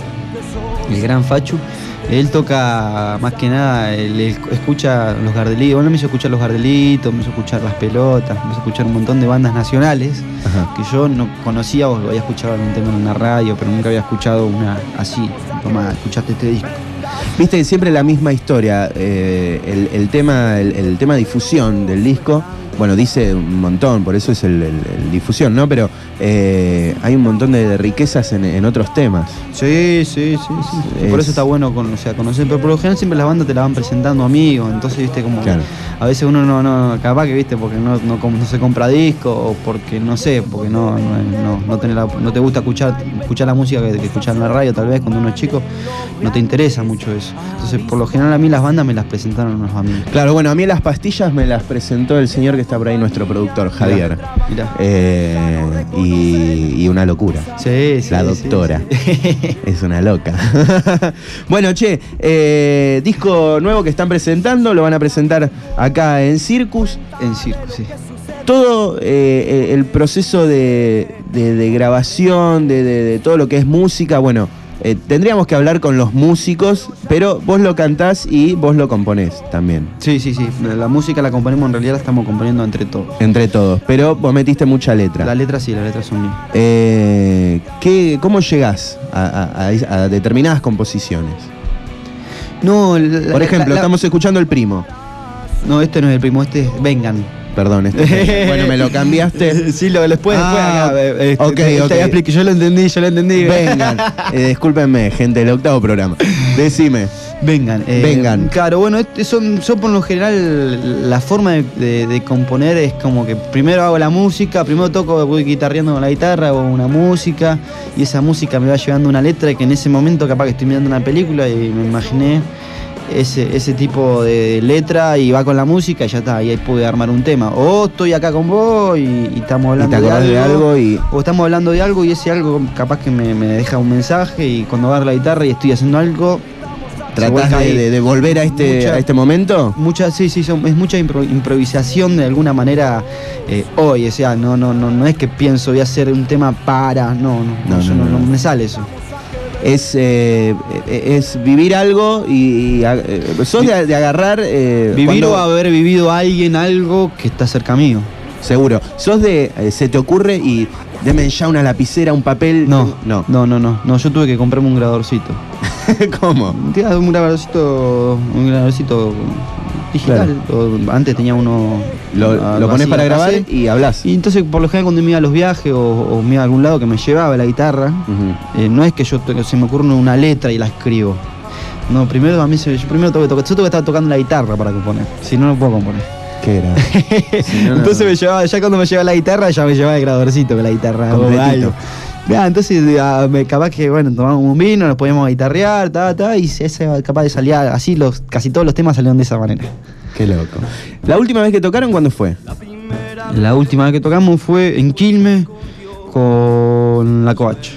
el gran Fachu, él toca más que nada, él, él escucha los Gardelitos, bueno, me hizo escuchar los Gardelitos, me hizo escuchar las pelotas, me hizo escuchar un montón de bandas nacionales Ajá. que yo no conocía o lo había escuchado en un tema en una radio, pero nunca había escuchado una así. Toma, escuchaste este disco. Viste, siempre la misma historia. eh, el, el tema, el, el tema difusión del disco, bueno, dice un montón, por eso es el, el- el difusión, ¿no? Pero eh, hay un montón de, de riquezas en, en otros temas. Sí, sí, sí, sí. Es- Por eso está bueno con, o sea, conocer, pero por lo general siempre las bandas te la van presentando amigos, entonces viste como Claro. a veces uno no, no, capaz que viste porque no, no, com- no se compra disco o porque no sé, porque no, no, no, no, tenés la- no te gusta escuchar, escuchar la música que, que escuchar en la radio, tal vez cuando uno es chico, no te interesa mucho eso. Entonces por lo general a mí las bandas me las presentaron unos amigos. Claro, bueno, a mí las pastillas me las presentó el señor que está por ahí, nuestro productor, Javier. Mirá. Eh, y, y una locura. Sí, sí. La sí, doctora. sí. Es una loca. Bueno, che, eh, disco nuevo que están presentando, lo van a presentar acá en Circus. En circo, sí. Todo eh, el proceso de, de- de grabación, de, de- de todo lo que es música, bueno, eh, tendríamos que hablar con los músicos, pero vos lo cantás y vos lo componés también, Sí, sí, sí. La música la componemos, en realidad la estamos componiendo entre todos. entre todos, pero vos metiste mucha letra. Las letras sí, las letras son mías. Eh, ¿qué- ¿Cómo llegás a, a- a- a determinadas composiciones? No, la- Por la- ejemplo, la- estamos escuchando El Primo. No, este no es el primo, este es Vengan. Perdón, este, bueno, me lo cambiaste. Sí, lo después, Ah, después acá. eh, este, ok, te- ok. te expliqué, yo lo entendí, yo lo entendí. Vengan. Eh, discúlpenme, gente, el octavo programa. Decime. Vengan. eh, Vengan. Claro, bueno, este son, yo por lo general la forma de, de- de componer es como que primero hago la música, primero toco, voy guitarreando con la guitarra o una música y esa música me va llevando una letra que en ese momento capaz que estoy mirando una película y me imaginé ese, ese tipo de letra y va con la música y ya está, y ahí pude armar un tema. O estoy acá con vos y, y estamos Y te hablando acordás de de algo. algo y. O estamos hablando de algo y ese algo capaz que me, me deja un mensaje y cuando agarro la guitarra y estoy haciendo algo, se ¿Tratás vuelca de, ahí. de- de volver a este, Mucha- a este momento? Mucha, sí, sí, son- es mucha impro- improvisación de alguna manera eh, hoy, o sea, no, no, no, no es que pienso voy a hacer un tema para, no, no, No, no, yo no, no, no. no me sale eso. Es, eh, es vivir algo y. y, eh, sos de, de agarrar. eh, Vivir cuando- o haber vivido alguien algo que está cerca mío. Seguro. Sos de. eh, se te ocurre y. Deme ya una lapicera, un papel. No, No. no, no, no, no, yo tuve que comprarme un grabadorcito. ¿Cómo? Tía, Un grabadorcito, un grabadorcito digital. O antes tenía uno. Lo, algo lo pones así, para acá grabar sí. y hablas. Y entonces, por lo general, cuando me iba a los viajes o, o me iba a algún lado que me llevaba la guitarra, Ujú. eh, no es que yo to- se me ocurra una letra y la escribo. No, primero a mí se, yo primero tengo que tocar, yo tengo que estar tocando la guitarra para componer, si no, no puedo componer. ¿Qué era? Si no, no. Entonces me llevaba, ya cuando me llevaba la guitarra, ya me llevaba el grabadorcito con la guitarra. o Completito. algo. Ya, entonces ah, me, capaz que, bueno, tomamos un vino, nos podíamos guitarrear, ta, ta, y ese capaz de salir así, los, casi todos los temas salieron de esa manera. Qué loco. ¿La última vez que tocaron cuándo fue? La última vez que tocamos fue en Quilmes con la Coach.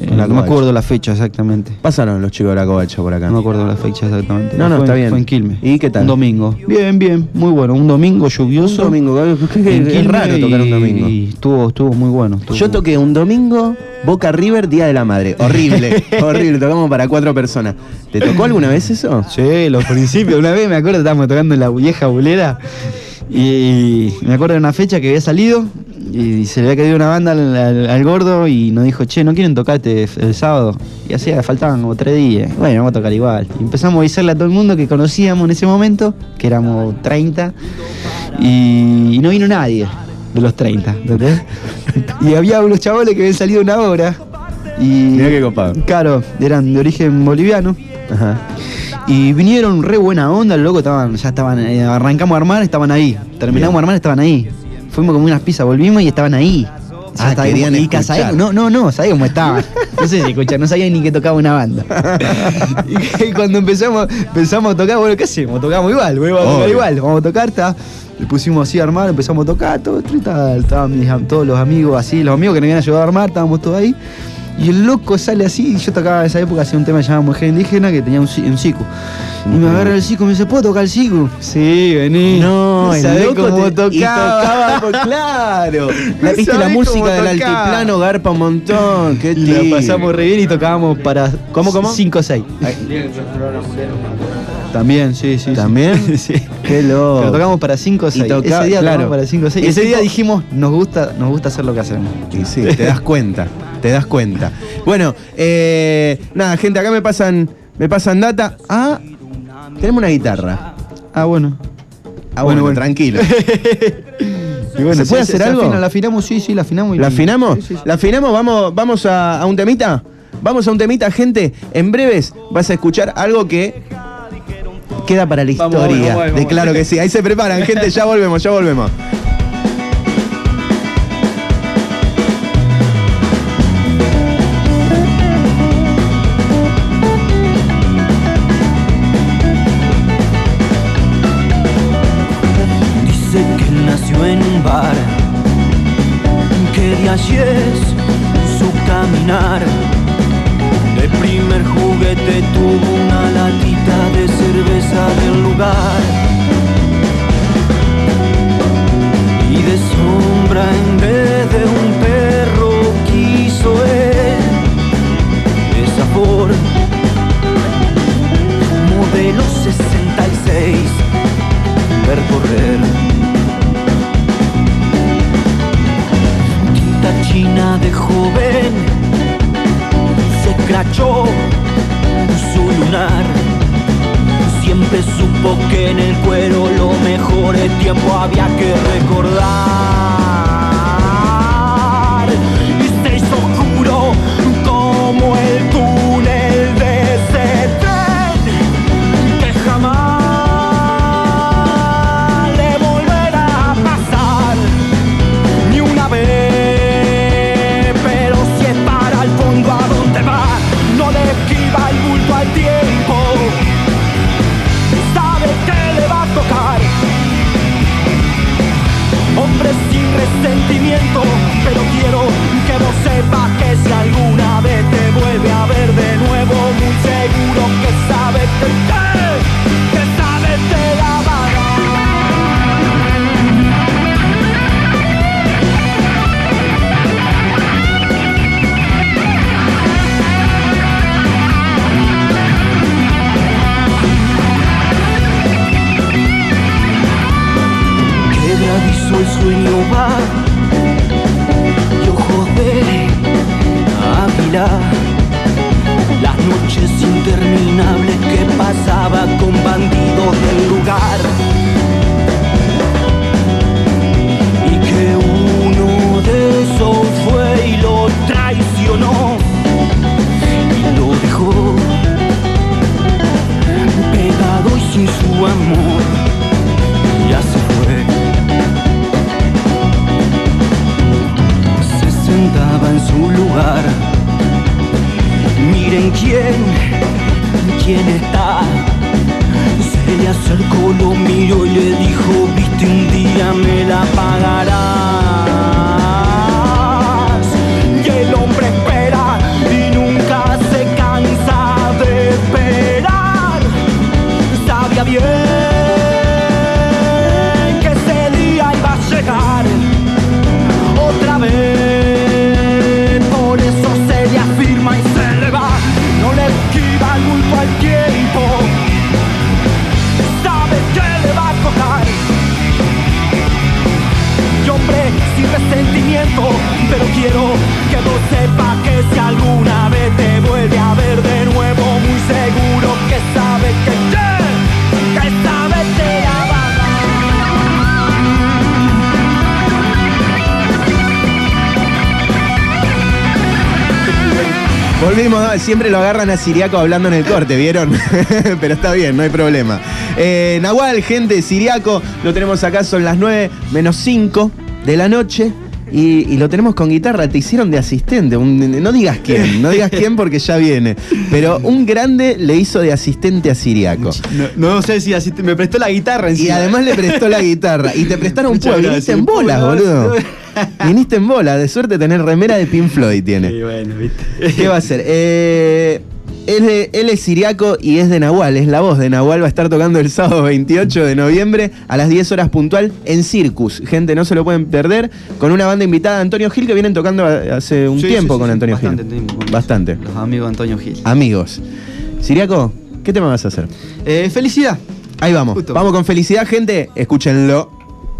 Eh, La no me Covacha. acuerdo la fecha exactamente. Pasaron los chicos de la Covacha por acá. No me acuerdo la fecha exactamente. No, no, Fue- está bien. Fue en Quilmes. ¿Y qué tal? Un domingo. Bien, bien, muy bueno. Un domingo lluvioso. Un domingo, es que en es Quilmes raro tocar un domingo. Y estuvo, estuvo muy bueno. estuvo Yo muy- toqué un domingo, Boca River, Día de la Madre. Horrible, horrible. Tocamos para cuatro personas. ¿Te tocó alguna vez eso? Sí, los principios. Una vez me acuerdo, estábamos tocando en la vieja bulera y me acuerdo de una fecha que había salido y se le había caído una banda al, al- al gordo y nos dijo, che, ¿no quieren tocarte el sábado? Y así faltaban como tres días. Bueno, vamos a tocar igual. Y empezamos a avisarle a todo el mundo que conocíamos en ese momento, que éramos treinta, y, y no vino nadie de los treinta, ¿entendés? Y había unos chavales que habían salido una hora y... Mirá qué copado. Claro, eran de origen boliviano. Ajá. Y vinieron re buena onda, el loco estaban, ya estaban, eh, arrancamos a armar, estaban ahí. Terminamos Bien. a armar, estaban ahí. Fuimos como unas pizzas, volvimos y estaban ahí. Ya Ah, estaba querían como- y escuchar. ¿sabés? No, no, no, sabía cómo estaban. No sé si escuchar, no sabía ni que tocaba una banda. y, y cuando empezamos, empezamos a tocar, bueno, ¿qué hacemos? Tocamos igual, bueno, vamos a tocar Obvio. igual, vamos a tocar, está. Le pusimos así a armar, empezamos a tocar, todo, todo, tal, estaban mis am- todos los amigos así, los amigos que nos habían ayudado a armar, estábamos todos ahí. Y el loco sale así, y yo tocaba en esa época, hacía un tema llamado Mujer Indígena que tenía un, ci- un siku. Y me agarra el siku y me dice, ¿puedo tocar el siku? Sí, vení. No, el ¿Sabés loco cómo te- tocaba? y tocaba, pues, claro. La, viste la ¿Sabés música cómo del tocaba? altiplano garpa un montón. Qué Y lindo. la pasamos re bien y tocábamos para ¿Cómo, cómo? cinco o seis. También, sí, sí. sí. ¿También? sí. Qué loco. Pero tocamos para cinco o Y seis. toca- Ese día claro. tocamos para cinco o seis. Y Ese el día tipo- dijimos, nos gusta, nos gusta hacer lo que hacemos. Y sí, te das cuenta, te das cuenta. Bueno, eh, nada, gente, acá me pasan, me pasan data. Ah, tenemos una guitarra. Ah, bueno. Ah, bueno, Bueno, bueno. tranquilo. Y bueno, ¿Se puede sí, hacer algo? afina, la afinamos, sí, sí, la afinamos. y- ¿La afinamos? Sí, sí, sí. ¿La afinamos? Vamos, vamos a, a un temita. Vamos a un temita, gente. En breves vas a escuchar algo que queda para la Vamos, historia. vamos, vamos, de claro que sí. Ahí se preparan, gente. Ya volvemos, ya volvemos. Dice que nació en un bar, que de allí es su caminar. De primer juguete tuvo una latita de cerveza del lugar. Y de sombra en vez de un perro quiso él esa Ford modelo sesenta y seis percorrer. Tinta china de joven se crachó su lunar. Siempre supo que en el cuero lo mejor el tiempo había que recordar. Y se hizo oscuro como el túnel de ese tren que jamás le volverá a pasar ni una vez. Pero si es para el fondo, ¿a dónde va? No le esquiva el bulto al tiempo. Sabe que le va a tocar. Hombre sin resentimiento, pero quiero que vos sepas que si alguna vez te vuelve a ver de nuevo, muy seguro que sabe que te, que sabe te la va a dar. Quebradizo el sueño va y ojos de águila. Las noches interminables que pasaba con bandidos del lugar. Y que uno de esos fue y lo traicionó y lo dejó pegado y sin su amor. Ya se fue. Se sentaba en su lugar. Miren quién, quién está. Se le acercó, lo miró y le dijo, viste, un día me la pagarás. Y el hombre espera y Volvimos, siempre lo agarran a Siriaco hablando en el corte, ¿vieron? Pero está bien, no hay problema. Eh, Nahual, gente, Siriaco, lo tenemos acá, son las nueve menos cinco de la noche. Y, y lo tenemos con guitarra, te hicieron de asistente, un, no digas quién, no digas quién porque ya viene. Pero un grande le hizo de asistente a Siriaco. No, no sé si asiste, me prestó la guitarra encima. Y además le prestó la guitarra. Y te prestaron un poco, viniste en bolas, boludo. Viniste en bolas, de suerte tener remera de Pink Floyd tiene. Sí, bueno, viste. ¿Qué va a hacer? Eh... Él, es- él es Siriaco y es de Nahual, es la voz de Nahual, va a estar tocando el sábado veintiocho de noviembre a las diez horas puntual en Circus. Gente, no se lo pueden perder, con una banda invitada, Antonio Gil, que vienen tocando a- hace un Sí, tiempo sí, con sí, Antonio bastante Gil. tiempo con Bastante. Los amigos de Antonio Gil. Amigos. Siriaco, ¿qué tema vas a hacer? Eh, felicidad. Ahí vamos, Justo. vamos con felicidad, gente, escúchenlo.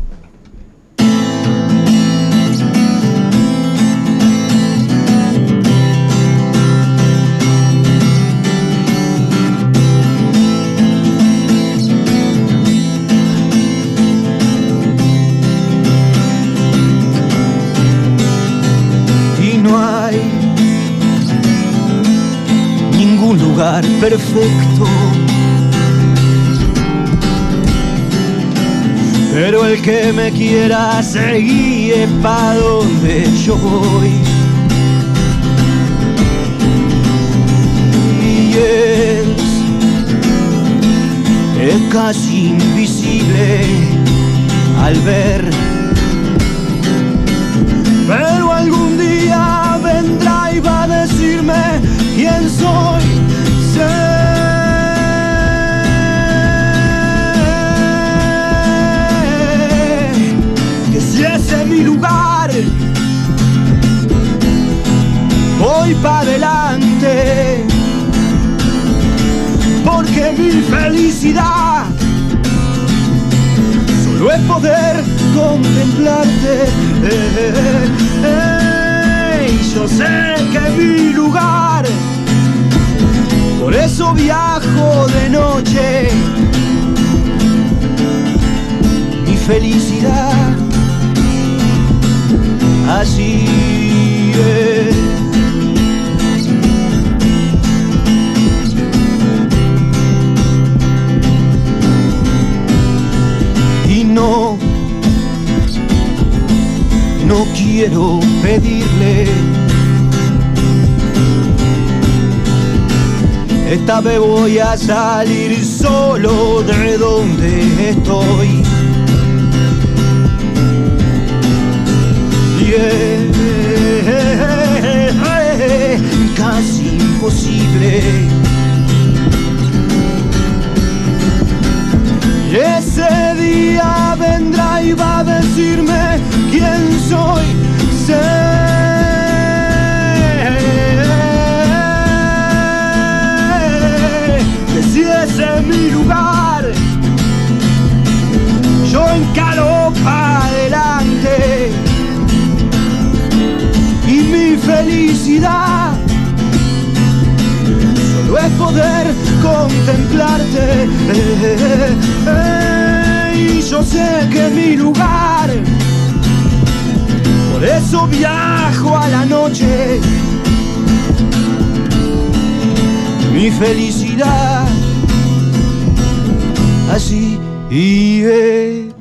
Y no hay ningún lugar perfecto, pero el que me quiera se guíe pa' donde yo voy. Y es, es casi invisible al ver, pero algún día vendrá y va a decirme quién soy. Sé que si ese es mi lugar, voy para adelante, porque mi felicidad solo es poder contemplarte. Eh, eh, y yo sé que mi lugar, por eso viajo de noche. Mi felicidad así es. Y no, no quiero pedirle, esta vez voy a salir solo de donde estoy. Y es casi imposible. Y ese día vendrá y va a decirme quién soy. Sé que si ese es mi lugar, yo encaro para adelante. Y mi felicidad solo es poder contemplarte. Eh, eh, y yo sé que mi lugar, por eso viajo a la noche. Mi felicidad así y es.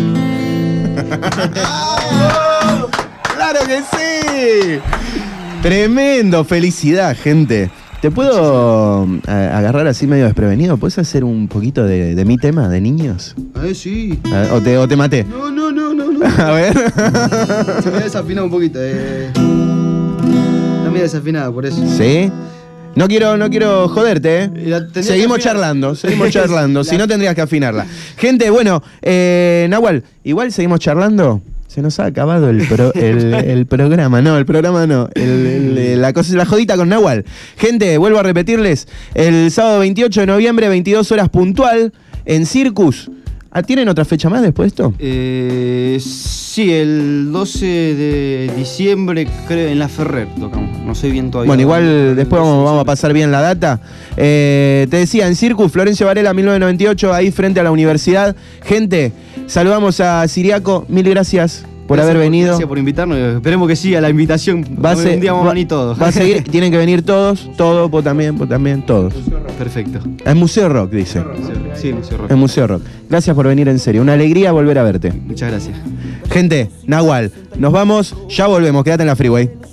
¡Claro que sí! Tremendo, felicidad, gente. ¿Te puedo a- agarrar así medio desprevenido? ¿Puedes hacer un poquito de, de mi tema, de niños? Ay, sí. A- ¿O te, o te maté? No, no, no, no, no. A ver. Se me ha desafinado un poquito. Eh. Está medio desafinada, por eso. ¿Sí? No quiero, no quiero joderte, Y la ¿eh? tendría Seguimos que afinar. charlando, seguimos charlando. Si La- no, tendrías que afinarla. Gente, bueno, eh, Nahual, igual seguimos charlando. Se nos ha acabado el, pro- el, el programa, no, el programa no, el- el- la, cosa, la jodita con Nahual. Gente, vuelvo a repetirles, el sábado veintiocho de noviembre, veintidós horas puntual, en Circus. Ah, ¿tienen otra fecha más después de esto? Eh, sí, el doce de diciembre, creo, en la Ferrer tocamos. No sé bien todavía. Bueno, igual después vamos, vamos a pasar bien la data. Eh, te decía, en Circus, Florencio Varela, mil novecientos noventa y ocho, ahí frente a la universidad. Gente, saludamos a Siriaco, mil gracias por por Gracias haber venido. Gracias por invitarnos. Esperemos que siga la invitación. Va a ser- un día vamos va- a venir todos. Va a seguir, tienen que venir todos, todos, vos también, vos también, todos. Perfecto. El Museo Rock, dice. Sí, Museo Rock. El Museo Rock. Gracias por venir, en serio. Una alegría volver a verte. Muchas gracias. Gente, Nahual, nos vamos, ya volvemos, quédate en la freeway.